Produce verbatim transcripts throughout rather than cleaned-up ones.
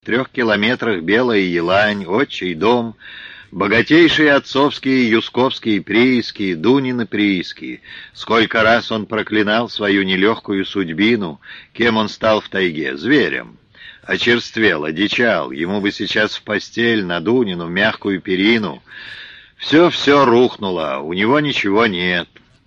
В трех километрах Белая Елань, отчий дом, богатейшие отцовские, юсковские прииски, Дунины прииски. Сколько раз он проклинал свою нелегкую судьбину, кем он стал в тайге, зверем. Очерствел, одичал, ему бы сейчас в постель, на Дунину, в мягкую перину. Все-все рухнуло, у него ничего нет.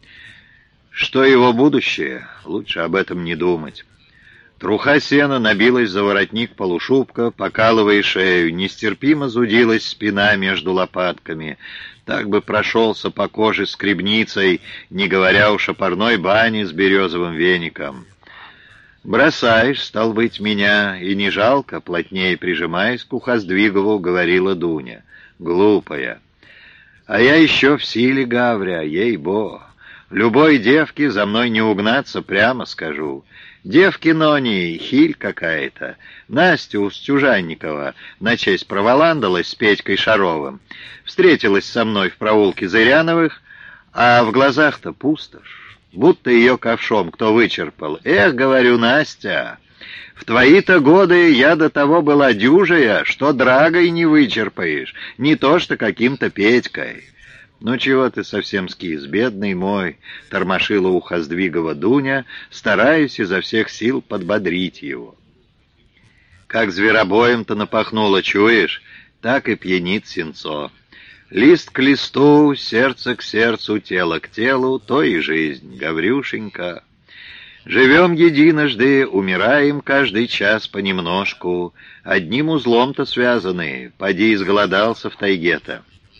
Что его будущее? Лучше об этом не думать. Труха сена набилась за воротник полушубка, покалывая шею, нестерпимо зудилась спина между лопатками. Так бы прошелся по коже скребницей, не говоря уж о парной бане с березовым веником. «Бросаешь, стал быть, меня, и не жалко», — плотнее прижимаясь к Ухоздвигову, говорила Дуня. «Глупая. А я еще в силе, Гавря, ей-бо. Любой девке за мной не угнаться, прямо скажу. Девки Нони, хиль какая-то. Настя Устюжанникова на честь проволандалась с Петькой Шаровым. Встретилась со мной в проулке Зыряновых, а в глазах-то пустошь. Будто ее ковшом кто вычерпал. Эх, говорю, Настя, в твои-то годы я до того была дюжая, что драгой не вычерпаешь, не то что каким-то Петькой. «Ну чего ты совсем скис, бедный мой?» — тормошила Ухоздвигова Дуня, стараясь изо всех сил подбодрить его. «Как зверобоем-то напахнуло, чуешь? Так и пьянит сенцо. Лист к листу, сердце к сердцу, тело к телу, то и жизнь, Гаврюшенька. Живем единожды, умираем каждый час понемножку, одним узлом-то связаны, поди изголодался в тайге-то».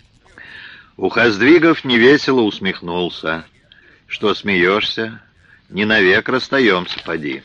Ухоздвигов невесело усмехнулся. «Что смеешься? Не навек расстаемся, поди».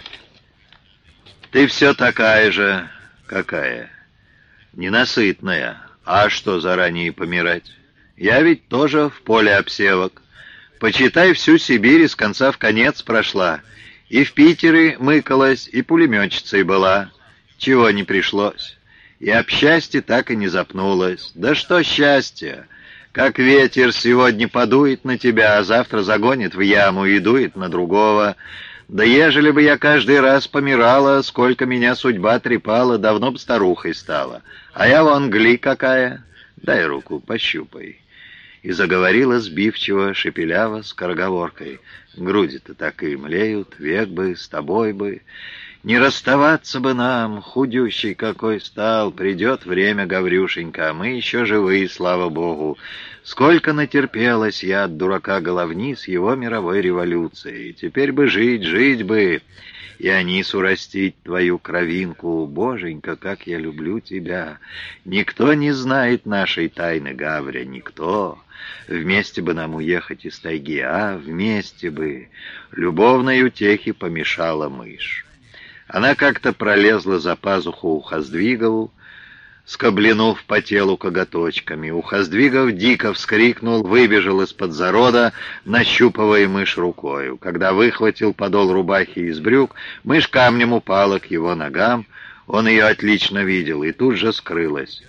«Ты все такая же...» «Какая?» «Ненасытная. А что заранее помирать? Я ведь тоже в поле обсевок. Почитай, всю Сибирь с конца в конец прошла. И в Питере мыкалась, и пулеметчицей была. Чего не пришлось. И об счастье так и не запнулась. Да что счастье! Как ветер сегодня подует на тебя, а завтра загонит в яму и дует на другого. Да ежели бы я каждый раз помирала, сколько меня судьба трепала, давно бы старухой стала. А я вон гли какая. Дай руку, пощупай». И заговорила сбивчиво, шепеляво, скороговоркой. «Груди-то так и млеют, век бы, с тобой бы. Не расставаться бы нам, худющий какой стал. Придет время, Гаврюшенька, а мы еще живы, слава богу. Сколько натерпелась я от дурака Головни с его мировой революцией. Теперь бы жить, жить бы, и Анису растить, твою кровинку. Боженька, как я люблю тебя. Никто не знает нашей тайны, Гавря, никто. Вместе бы нам уехать из тайги, а вместе бы. Любовной утехе помешала мышь». Она как-то пролезла за пазуху Ухоздвигову, скоблянув по телу коготочками. Ухоздвигов дико вскрикнул, выбежал из-под зарода, нащупывая мышь рукою. Когда выхватил подол рубахи из брюк, мышь камнем упала к его ногам. Он ее отлично видел и тут же скрылась.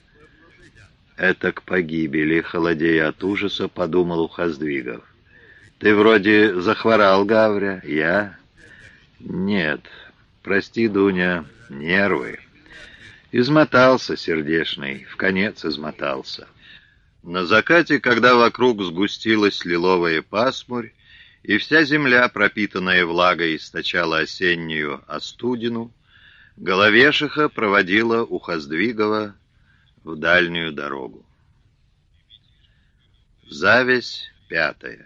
«Это к погибели», — холодея от ужаса, подумал Ухоздвигов. «Ты вроде захворал, Гавря, я?» «Нет». «Прости, Дуня, нервы». Измотался сердешный, вконец измотался. На закате, когда вокруг сгустилась лиловая пасмурь, и вся земля, пропитанная влагой, источала осеннюю остудину, Головешиха проводила Ухоздвигова в дальнюю дорогу. Завязь пятая.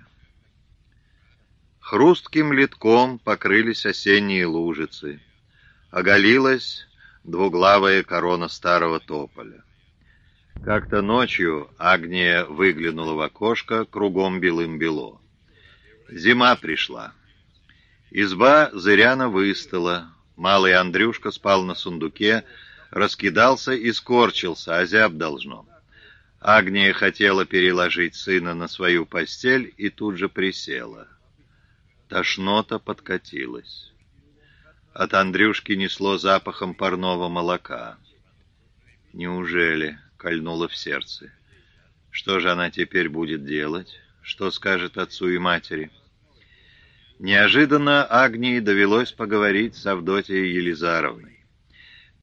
Хрустким литком покрылись осенние лужицы. Оголилась двуглавая корона старого тополя. Как-то ночью Агния выглянула в окошко, кругом белым-бело. Зима пришла. Изба Зыряна выстыла. Малый Андрюшка спал на сундуке, раскидался и скорчился, озяб должно. Агния хотела переложить сына на свою постель и тут же присела. Тошнота подкатилась. От Андрюшки несло запахом парного молока. «Неужели?» — кольнуло в сердце. «Что же она теперь будет делать? Что скажет отцу и матери?» Неожиданно Агнии довелось поговорить с Авдотьей Елизаровной.